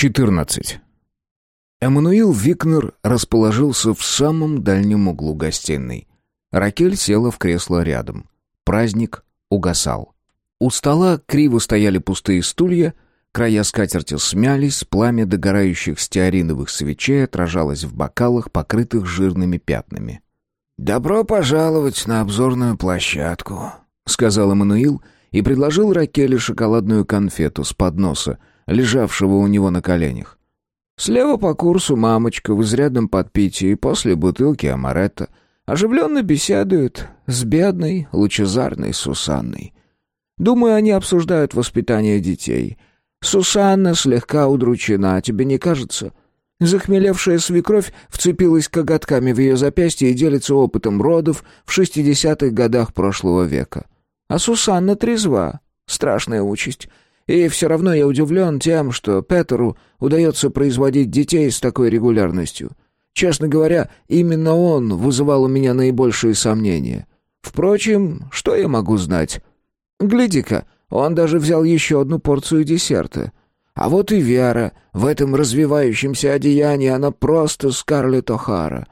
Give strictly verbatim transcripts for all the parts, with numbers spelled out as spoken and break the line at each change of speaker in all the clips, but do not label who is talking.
четырнадцать. Эммануил Викнер расположился в самом дальнем углу гостиной. Ракель села в кресло рядом. Праздник угасал. У стола криво стояли пустые стулья, края скатерти смялись, пламя догорающих стеариновых свечей отражалось в бокалах, покрытых жирными пятнами.
«Добро пожаловать на обзорную площадку»,
— сказал Эммануил и предложил Ракеле шоколадную конфету с подноса, лежавшего у него на коленях. Слева по курсу мамочка в изрядном подпитии после бутылки амаретто оживленно беседует с бедной, лучезарной Сусанной. Думаю, они обсуждают воспитание детей. Сусанна слегка удручена, тебе не кажется? Захмелевшая свекровь вцепилась коготками в ее запястье и делится опытом родов в шестидесятых годах прошлого века. А Сусанна трезва. Страшная участь. И все равно я удивлен тем, что Петеру удается производить детей с такой регулярностью. Честно говоря, именно он вызывал у меня наибольшие сомнения. Впрочем, что я могу знать? Гляди-ка, он даже взял еще одну порцию десерта. А вот и Вера, в этом развивающемся одеянии она просто Скарлетт О'Хара.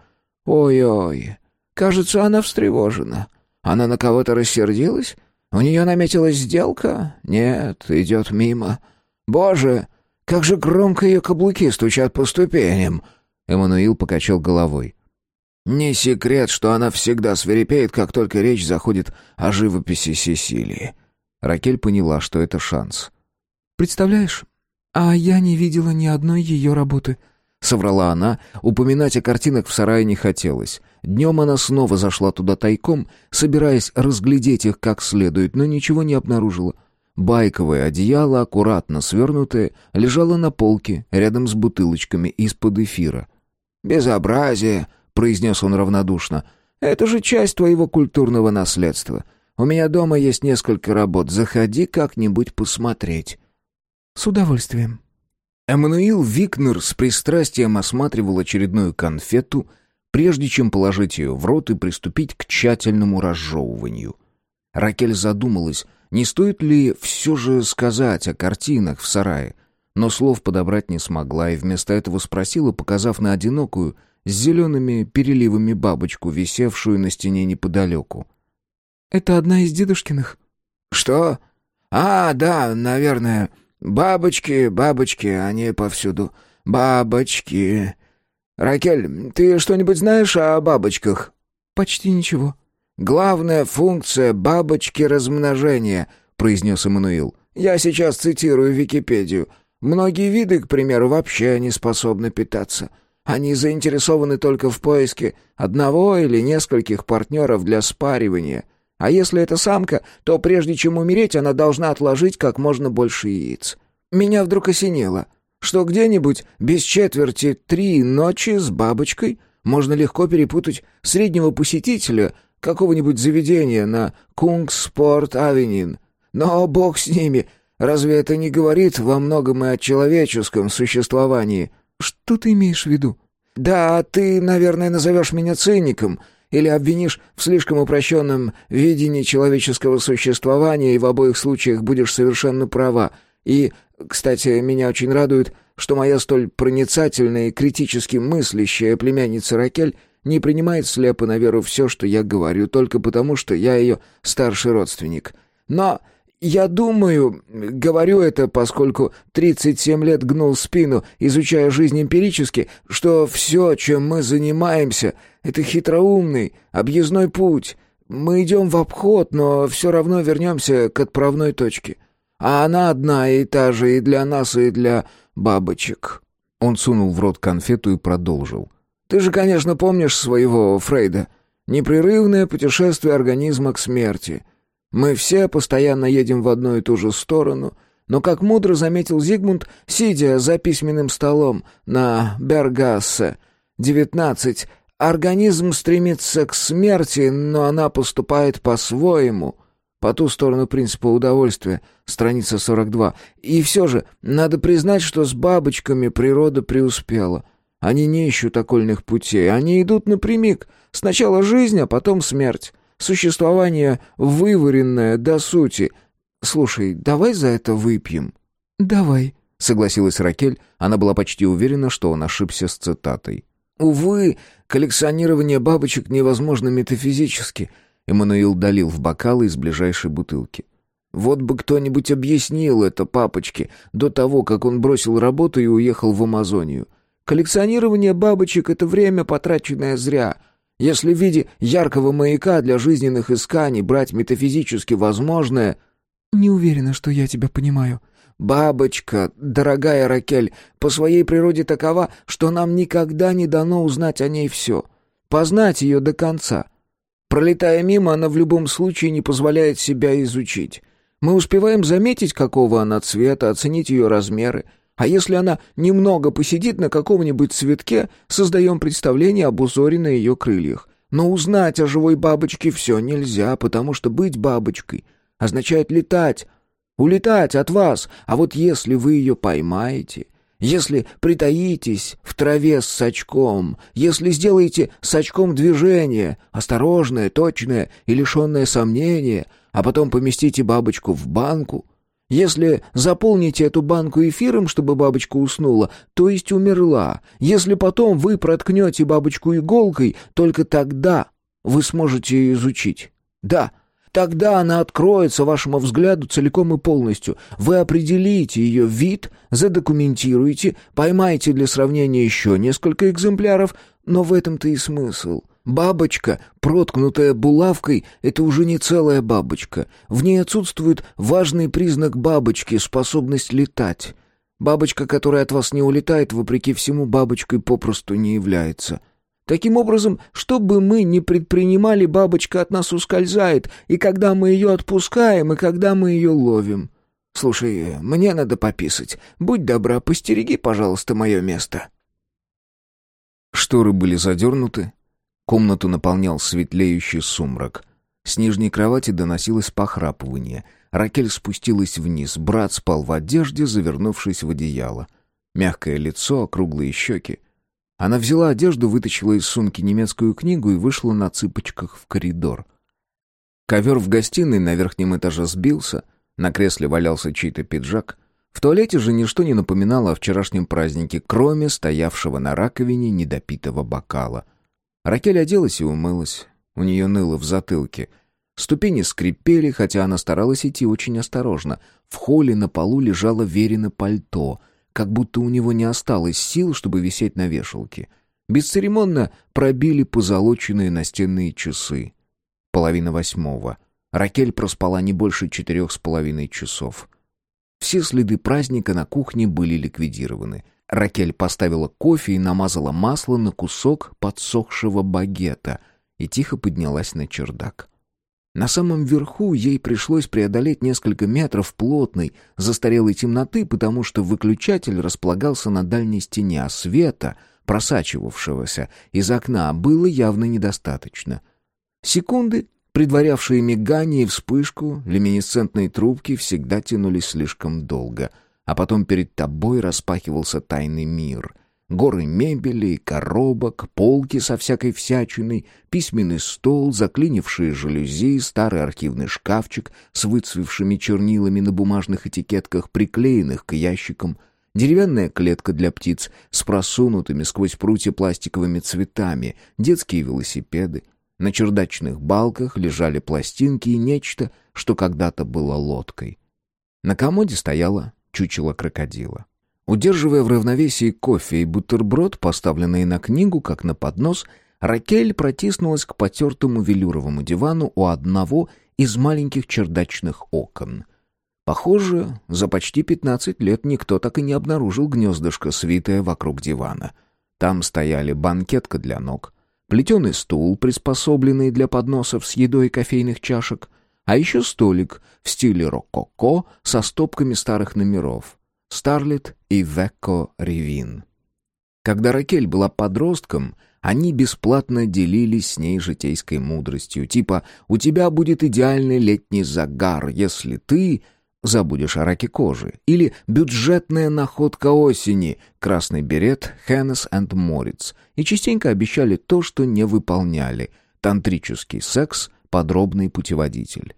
Ой-ой, кажется, она встревожена. Она на кого-то рассердилась? У нее наметилась сделка? Нет, идет мимо. Боже, как же громко ее каблуки стучат по ступеням!» Эммануил покачал головой. «Не секрет, что она всегда свирепеет, как только речь заходит о живописи Сесилии». Ракель поняла, что это шанс.
«Представляешь, а я не видела ни одной ее работы», —
соврала она. Упоминать о картинах в сарае не хотелось. Днем она снова зашла туда тайком, собираясь разглядеть их как следует, но ничего не обнаружила. Байковое одеяло, аккуратно свернутое, лежало на полке, рядом с бутылочками из-под эфира. «Безобразие», — произнес он равнодушно. «Это же часть твоего культурного наследства. У меня дома есть несколько работ. Заходи как-нибудь посмотреть».
«С удовольствием».
Эммануил Викнер с пристрастием осматривал очередную конфету, прежде чем положить ее в рот и приступить к тщательному разжевыванию. Ракель задумалась, не стоит ли все же сказать о картинах в сарае, но слов подобрать не смогла и вместо этого спросила, показав на одинокую, с зелеными переливами бабочку, висевшую на стене неподалеку.
«Это одна из дедушкиных?»
«Что? А, да, наверное. Бабочки, бабочки, они повсюду. Бабочки. Ракель, ты что-нибудь знаешь о бабочках?»
«Почти ничего».
«Главная функция бабочки — размножение», — произнес Эммануил. «Я сейчас цитирую Википедию. Многие виды, к примеру, вообще не способны питаться. Они заинтересованы только в поиске одного или нескольких партнеров для спаривания. А если это самка, то прежде чем умереть, она должна отложить как можно больше яиц. Меня вдруг осенило, что где-нибудь без четверти три ночи с бабочкой можно легко перепутать среднего посетителя какого-нибудь заведения на Кунгспорт-авенин. Но бог с ними, разве это не говорит во многом и о человеческом существовании?»
«Что ты имеешь в виду?»
«Да, ты, наверное, назовешь меня циником или обвинишь в слишком упрощенном видении человеческого существования, и в обоих случаях будешь совершенно права. И, кстати, меня очень радует, что моя столь проницательная и критически мыслящая племянница Ракель не принимает слепо на веру все, что я говорю, только потому, что я ее старший родственник. Но я думаю, говорю это, поскольку тридцать семь лет гнул спину, изучая жизнь эмпирически, что все, чем мы занимаемся, это хитроумный, объездной путь. Мы идем в обход, но все равно вернемся к отправной точке. А она одна и та же и для нас, и для бабочек».
Он сунул в рот конфету и продолжил.
«Ты же, конечно, помнишь своего Фрейда. Непрерывное путешествие организма к смерти. Мы все постоянно едем в одну и ту же сторону, но, как мудро заметил Зигмунд, сидя за письменным столом на Бергассе девятнадцать, организм стремится к смерти, но она поступает по-своему». По ту сторону принципа удовольствия, страница сорок два. И все же, надо признать, что с бабочками природа преуспела. Они не ищут окольных путей, они идут напрямик. Сначала жизнь, а потом смерть. Существование вываренное до сути. Слушай, давай за это выпьем?»
«Давай», —
согласилась Ракель, она была почти уверена, что он ошибся с цитатой.
«Увы, коллекционирование бабочек невозможно метафизически», — Эммануил долил в бокалы из ближайшей бутылки. «Вот бы кто-нибудь объяснил это папочке до того, как он бросил работу и уехал в Амазонию. Коллекционирование бабочек — это время, потраченное зря. Если в виде яркого маяка для жизненных исканий брать метафизически возможное...»
«Не уверена, что я тебя понимаю».
«Бабочка, дорогая Ракель, по своей природе такова, что нам никогда не дано узнать о ней все, познать ее до конца. Пролетая мимо, она в любом случае не позволяет себя изучить. Мы успеваем заметить, какого она цвета, оценить ее размеры, а если она немного посидит на каком-нибудь цветке, создаем представление об узоре на ее крыльях. Но узнать о живой бабочке все нельзя, потому что быть бабочкой означает летать, улетать от вас, а вот если вы ее поймаете, если притаитесь в траве с сачком, если сделаете сачком движение, осторожное, точное и лишенное сомнения, а потом поместите бабочку в банку, если заполните эту банку эфиром, чтобы бабочка уснула, то есть умерла, если потом вы проткнете бабочку иголкой, только тогда вы сможете ее изучить. Да, тогда она откроется вашему взгляду целиком и полностью. Вы определите ее вид, задокументируете, поймаете для сравнения еще несколько экземпляров, но в этом-то и смысл. Бабочка, проткнутая булавкой, это уже не целая бабочка. В ней отсутствует важный признак бабочки — способность летать. Бабочка, которая от вас не улетает, вопреки всему, бабочкой попросту не является. Таким образом, что бы мы ни предпринимали, бабочка от нас ускользает, и когда мы ее отпускаем, и когда мы ее ловим. Слушай, мне надо пописать. Будь добра, постереги, пожалуйста, мое место».
Шторы были задернуты. Комнату наполнял светлеющий сумрак. С нижней кровати доносилось похрапывание. Ракель спустилась вниз. Брат спал в одежде, завернувшись в одеяло. Мягкое лицо, округлые щеки. Она взяла одежду, вытащила из сумки немецкую книгу и вышла на цыпочках в коридор. Ковер в гостиной на верхнем этаже сбился. На кресле валялся чей-то пиджак. В туалете же ничто не напоминало о вчерашнем празднике, кроме стоявшего на раковине недопитого бокала. Ракель оделась и умылась. У нее ныло в затылке. Ступени скрипели, хотя она старалась идти очень осторожно. В холле на полу лежало Верино пальто, как будто у него не осталось сил, чтобы висеть на вешалке. Бесцеремонно пробили позолоченные настенные часы. Половина восьмого. Ракель проспала не больше четырех с половиной часов. Все следы праздника на кухне были ликвидированы. Ракель поставила кофе и намазала масло на кусок подсохшего багета и тихо поднялась на чердак. На самом верху ей пришлось преодолеть несколько метров плотной, застарелой темноты, потому что выключатель располагался на дальней стене, а света, просачивавшегося из окна, было явно недостаточно. Секунды, предварявшие мигание и вспышку, люминесцентные трубки всегда тянулись слишком долго — а потом перед тобой распахивался тайный мир. Горы мебели, коробок, полки со всякой всячиной, письменный стол, заклинившие жалюзи, старый архивный шкафчик с выцвевшими чернилами на бумажных этикетках, приклеенных к ящикам, деревянная клетка для птиц с просунутыми сквозь прутья пластиковыми цветами, детские велосипеды. На чердачных балках лежали пластинки и нечто, что когда-то было лодкой. На комоде стояла чучело крокодила. Удерживая в равновесии кофе и бутерброд, поставленные на книгу, как на поднос, Ракель протиснулась к потертому велюровому дивану у одного из маленьких чердачных окон. Похоже, за почти пятнадцать лет никто так и не обнаружил гнездышко, свитое вокруг дивана. Там стояли банкетка для ног, плетеный стул, приспособленный для подносов с едой и кофейных чашек, а еще столик в стиле рококо со стопками старых номеров «Старлет» и «Векко Ревин». Когда Ракель была подростком, они бесплатно делились с ней житейской мудростью, типа «У тебя будет идеальный летний загар, если ты забудешь о раке кожи», или «Бюджетная находка осени» «Красный берет» Хеннес энд Мориц, и частенько обещали то, что не выполняли — тантрический секс, подробный путеводитель.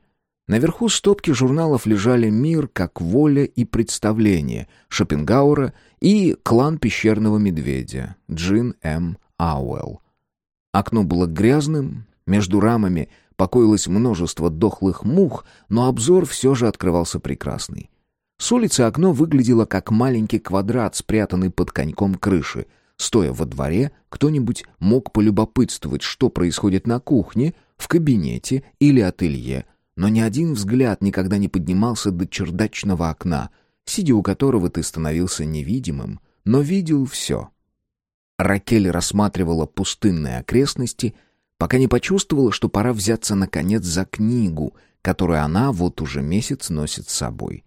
Наверху стопки журналов лежали «Мир как воля и представление» Шопенгауэра и «Клан пещерного медведя» Джин М. Ауэлл. Окно было грязным, между рамами покоилось множество дохлых мух, но обзор все же открывался прекрасный. С улицы окно выглядело как маленький квадрат, спрятанный под коньком крыши. Стоя во дворе, кто-нибудь мог полюбопытствовать, что происходит на кухне, в кабинете или ателье, но ни один взгляд никогда не поднимался до чердачного окна, сидя у которого ты становился невидимым, но видел все. Ракель рассматривала пустынные окрестности, пока не почувствовала, что пора взяться наконец за книгу, которую она вот уже месяц носит с собой.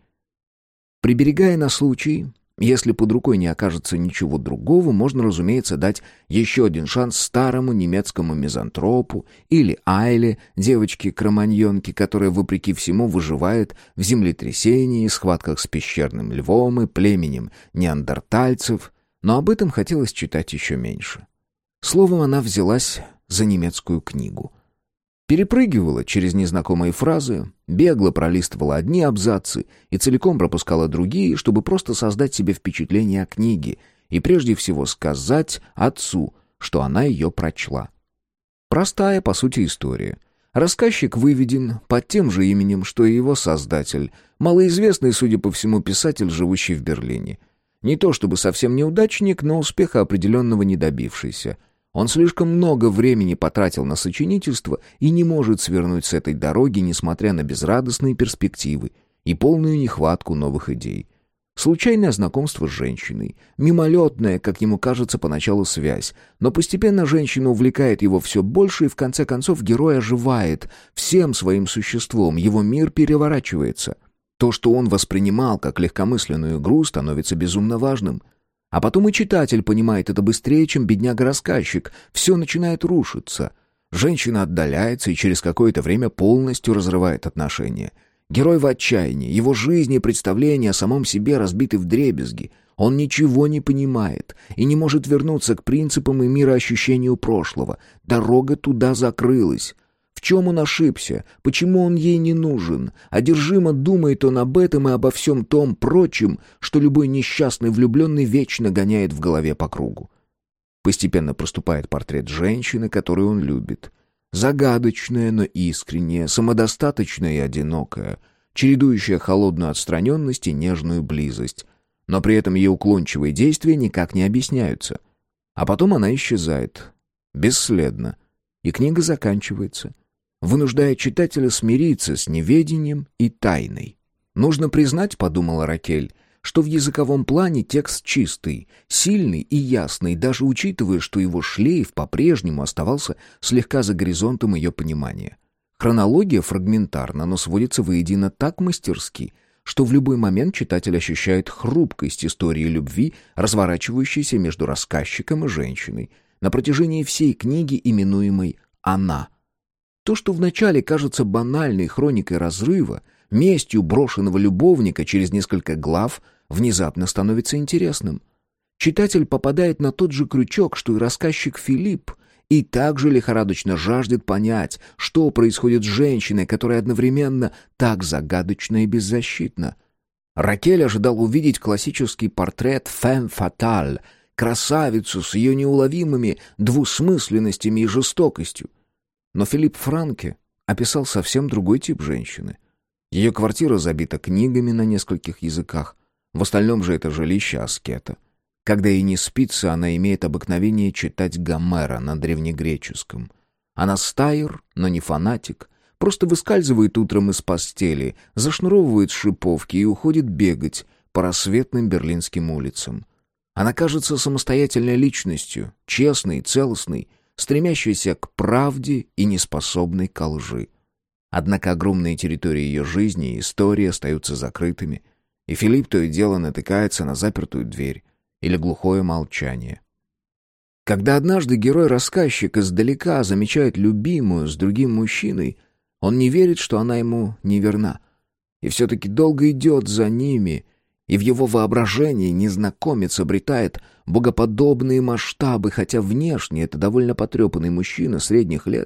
Приберегая на случай, если под рукой не окажется ничего другого, можно, разумеется, дать еще один шанс старому немецкому мизантропу или Айле, девочке-кроманьонке, которая, вопреки всему, выживает в землетрясении, схватках с пещерным львом и племенем неандертальцев, но об этом хотелось читать еще меньше. Словом, она взялась за немецкую книгу. Перепрыгивала через незнакомые фразы, бегло пролистывала одни абзацы и целиком пропускала другие, чтобы просто создать себе впечатление о книге и прежде всего сказать отцу, что она ее прочла. Простая, по сути, история. Рассказчик выведен под тем же именем, что и его создатель, малоизвестный, судя по всему, писатель, живущий в Берлине. Не то чтобы совсем неудачник, но успеха определенного не добившийся. Он слишком много времени потратил на сочинительство и не может свернуть с этой дороги, несмотря на безрадостные перспективы и полную нехватку новых идей. Случайное знакомство с женщиной, мимолетная, как ему кажется поначалу, связь, но постепенно женщина увлекает его все больше, и в конце концов герой оживает всем своим существом, его мир переворачивается. То, что он воспринимал как легкомысленную игру, становится безумно важным. А потом и читатель понимает это быстрее, чем бедняга-рассказчик. Все начинает рушиться. Женщина отдаляется и через какое-то время полностью разрывает отношения. Герой в отчаянии, его жизнь и представления о самом себе разбиты вдребезги. Он ничего не понимает и не может вернуться к принципам и мироощущению прошлого. Дорога туда закрылась. В чем он ошибся? Почему он ей не нужен? Одержимо думает он об этом и обо всем том прочем, что любой несчастный влюбленный вечно гоняет в голове по кругу. Постепенно проступает портрет женщины, которую он любит. Загадочная, но искренняя, самодостаточная и одинокая, чередующая холодную отстраненность и нежную близость. Но при этом ее уклончивые действия никак не объясняются. А потом она исчезает. Бесследно. И книга заканчивается, вынуждая читателя смириться с неведением и тайной. «Нужно признать, — подумала Ракель, — что в языковом плане текст чистый, сильный и ясный, даже учитывая, что его шлейф по-прежнему оставался слегка за горизонтом ее понимания. Хронология фрагментарна, но сводится воедино так мастерски, что в любой момент читатель ощущает хрупкость истории любви, разворачивающейся между рассказчиком и женщиной, на протяжении всей книги, именуемой «Она». То, что вначале кажется банальной хроникой разрыва, местью брошенного любовника через несколько глав, внезапно становится интересным. Читатель попадает на тот же крючок, что и рассказчик Филипп, и также лихорадочно жаждет понять, что происходит с женщиной, которая одновременно так загадочна и беззащитна. Ракель ожидал увидеть классический портрет «фemme fatale», красавицу с ее неуловимыми двусмысленностями и жестокостью. Но Филипп Франке описал совсем другой тип женщины. Ее квартира забита книгами на нескольких языках, в остальном же это жилище аскета. Когда ей не спится, она имеет обыкновение читать Гомера на древнегреческом. Она стайр, но не фанатик, просто выскальзывает утром из постели, зашнуровывает шиповки и уходит бегать по рассветным берлинским улицам. Она кажется самостоятельной личностью, честной, целостной, стремящейся к правде и неспособной ко лжи. Однако огромные территории ее жизни и истории остаются закрытыми, и Филипп то и дело натыкается на запертую дверь или глухое молчание. Когда однажды герой-рассказчик издалека замечает любимую с другим мужчиной, он не верит, что она ему не верна, и все-таки долго идет за ними, и в его воображении незнакомец обретает богоподобные масштабы, хотя внешне это довольно потрепанный мужчина средних лет,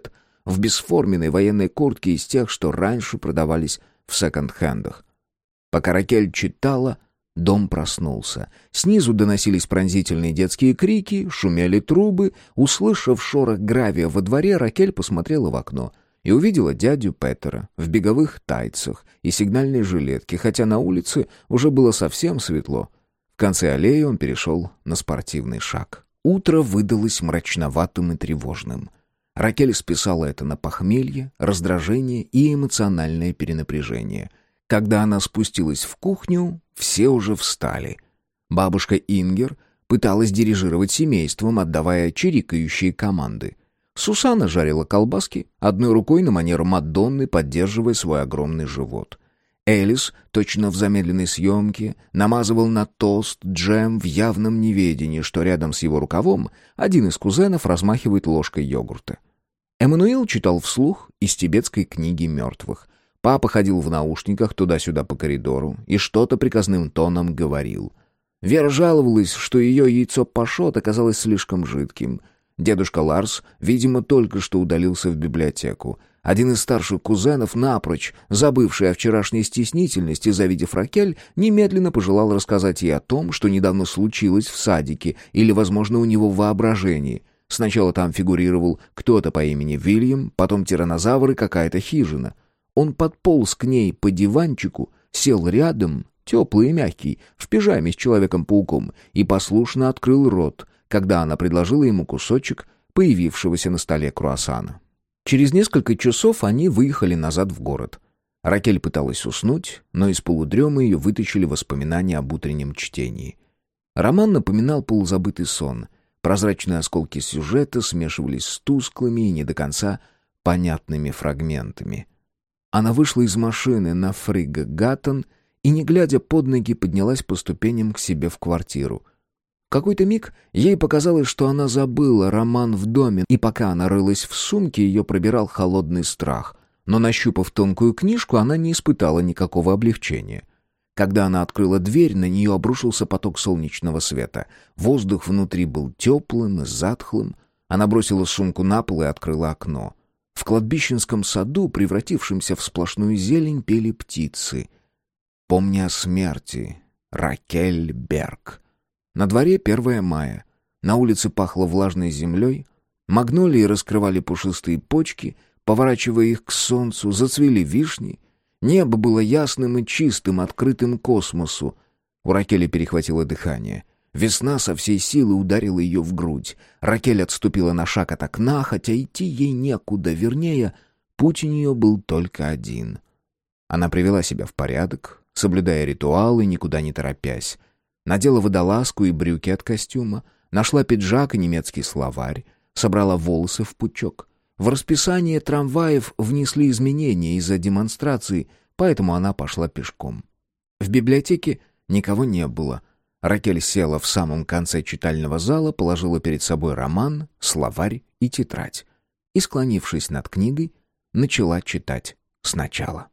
в бесформенной военной куртке из тех, что раньше продавались в секонд-хендах. Пока Ракель читала, дом проснулся. Снизу доносились пронзительные детские крики, шумели трубы. Услышав шорох гравия во дворе, Ракель посмотрела в окно и увидела дядю Петера в беговых тайцах и сигнальной жилетке, хотя на улице уже было совсем светло. В конце аллеи он перешел на спортивный шаг. Утро выдалось мрачноватым и тревожным. Ракель списала это на похмелье, раздражение и эмоциональное перенапряжение. Когда она спустилась в кухню, все уже встали. Бабушка Ингер пыталась дирижировать семейством, отдавая чирикающие команды. Сусанна жарила колбаски, одной рукой на манер Мадонны, поддерживая свой огромный живот. Элис, точно в замедленной съемке, намазывал на тост джем в явном неведении, что рядом с его рукавом один из кузенов размахивает ложкой йогурта. Эммануил читал вслух из тибетской книги мертвых. Папа ходил в наушниках туда-сюда по коридору и что-то приказным тоном говорил. Вера жаловалась, что ее яйцо пашот оказалось слишком жидким. Дедушка Ларс, видимо, только что удалился в библиотеку. Один из старших кузенов, напрочь забывший о вчерашней стеснительности, завидев Ракель, немедленно пожелал рассказать ей о том, что недавно случилось в садике или, возможно, у него в воображении. Сначала там фигурировал кто-то по имени Вильям, потом тираннозавр и какая-то хижина. Он подполз к ней по диванчику, сел рядом, теплый и мягкий, в пижаме с Человеком-пауком, и послушно открыл рот, когда она предложила ему кусочек появившегося на столе круассана. Через несколько часов они выехали назад в город. Ракель пыталась уснуть, но из полудремы ее вытащили воспоминания об утреннем чтении. Роман напоминал полузабытый сон. Прозрачные осколки сюжета смешивались с тусклыми и не до конца понятными фрагментами. Она вышла из машины на Фригга-Гаттон и, не глядя под ноги, поднялась по ступеням к себе в квартиру. В какой-то миг ей показалось, что она забыла роман в доме, и пока она рылась в сумке, ее пробирал холодный страх. Но, нащупав тонкую книжку, она не испытала никакого облегчения. Когда она открыла дверь, на нее обрушился поток солнечного света. Воздух внутри был теплым и затхлым. Она бросила сумку на пол и открыла окно. В кладбищенском саду, превратившемся в сплошную зелень, пели птицы. «Помни о смерти. Ракель Берг». На дворе первое мая. На улице пахло влажной землей. Магнолии раскрывали пушистые почки, поворачивая их к солнцу, зацвели вишни. Небо было ясным и чистым, открытым космосу. У Ракели перехватило дыхание. Весна со всей силы ударила ее в грудь. Ракель отступила на шаг от окна, хотя идти ей некуда, вернее, путь у нее был только один. Она привела себя в порядок, соблюдая ритуалы, никуда не торопясь. Надела водолазку и брюки от костюма, нашла пиджак и немецкий словарь, собрала волосы в пучок. В расписание трамваев внесли изменения из-за демонстрации, поэтому она пошла пешком. В библиотеке никого не было. Ракель села в самом конце читального зала, положила перед собой роман, словарь и тетрадь и, склонившись над книгой, начала читать сначала.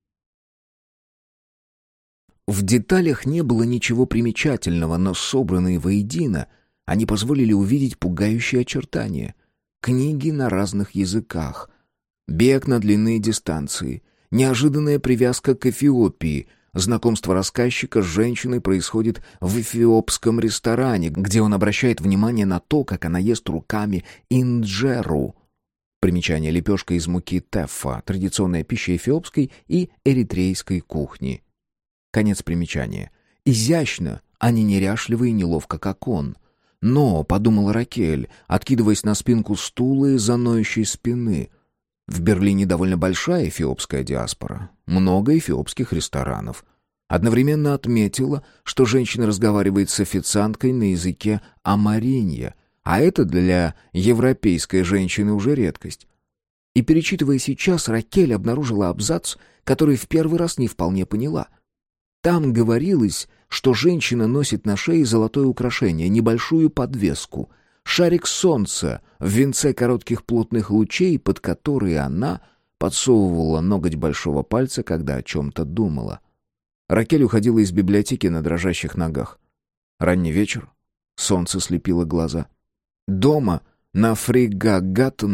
В деталях не было ничего примечательного, но собранные воедино, они позволили увидеть пугающие очертания. Книги на разных языках, бег на длинные дистанции, неожиданная привязка к Эфиопии. Знакомство рассказчика с женщиной происходит в эфиопском ресторане, где он обращает внимание на то, как она ест руками инджеру. Примечание: лепешка из муки теффа, традиционная пища эфиопской и эритрейской кухни. Конец примечания. Изящно, а не неряшливо и неловко, как он. Но, подумала Ракель, откидываясь на спинку стула из-за ноющей спины, в Берлине довольно большая эфиопская диаспора, много эфиопских ресторанов. Одновременно отметила, что женщина разговаривает с официанткой на языке амаринья, а это для европейской женщины уже редкость. И, перечитывая сейчас, Ракель обнаружила абзац, который в первый раз не вполне поняла. Там говорилось, что женщина носит на шее золотое украшение, небольшую подвеску, шарик солнца в венце коротких плотных лучей, под которые она подсовывала ноготь большого пальца, когда о чем-то думала. Ракель уходила из библиотеки на дрожащих ногах. Ранний вечер, солнце слепило глаза. Дома, на Фригга-Гаттон,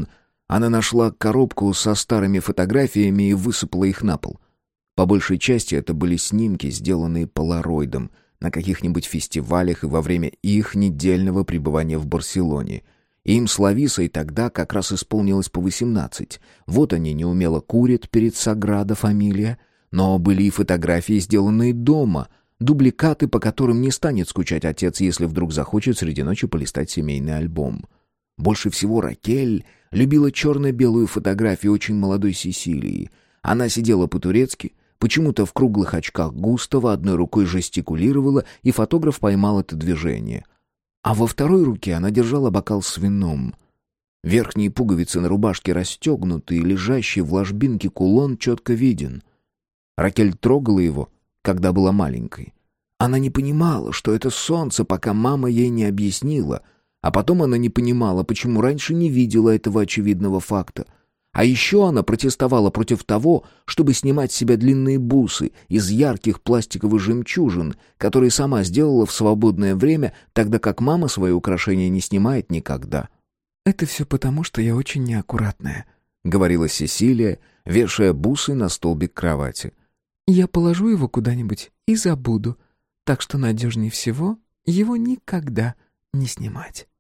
Она нашла коробку со старыми фотографиями и высыпала их на пол. По большей части это были снимки, сделанные полароидом на каких-нибудь фестивалях и во время их недельного пребывания в Барселоне. Им с Лависой тогда как раз исполнилось по восемнадцать. Вот они неумело курят перед Саграда Фамилия, но были и фотографии, сделанные дома, дубликаты, по которым не станет скучать отец, если вдруг захочет среди ночи полистать семейный альбом. Больше всего Ракель любила черно-белую фотографию очень молодой Сесилии. Она сидела по-турецки, почему-то в круглых очках Густава, одной рукой жестикулировала, и фотограф поймал это движение. А во второй руке она держала бокал с вином. Верхние пуговицы на рубашке расстегнуты, и лежащий в ложбинке кулон четко виден. Ракель трогала его, когда была маленькой. Она не понимала, что это солнце, пока мама ей не объяснила, а потом она не понимала, почему раньше не видела этого очевидного факта. А еще она протестовала против того, чтобы снимать с себя длинные бусы из ярких пластиковых жемчужин, которые сама сделала в свободное время, тогда как мама свои украшения не снимает никогда.
«Это все потому, что я очень неаккуратная»,
— говорила Сесилия, вешая бусы на столбик кровати.
«Я положу его куда-нибудь и забуду, так что надежнее всего его никогда не снимать».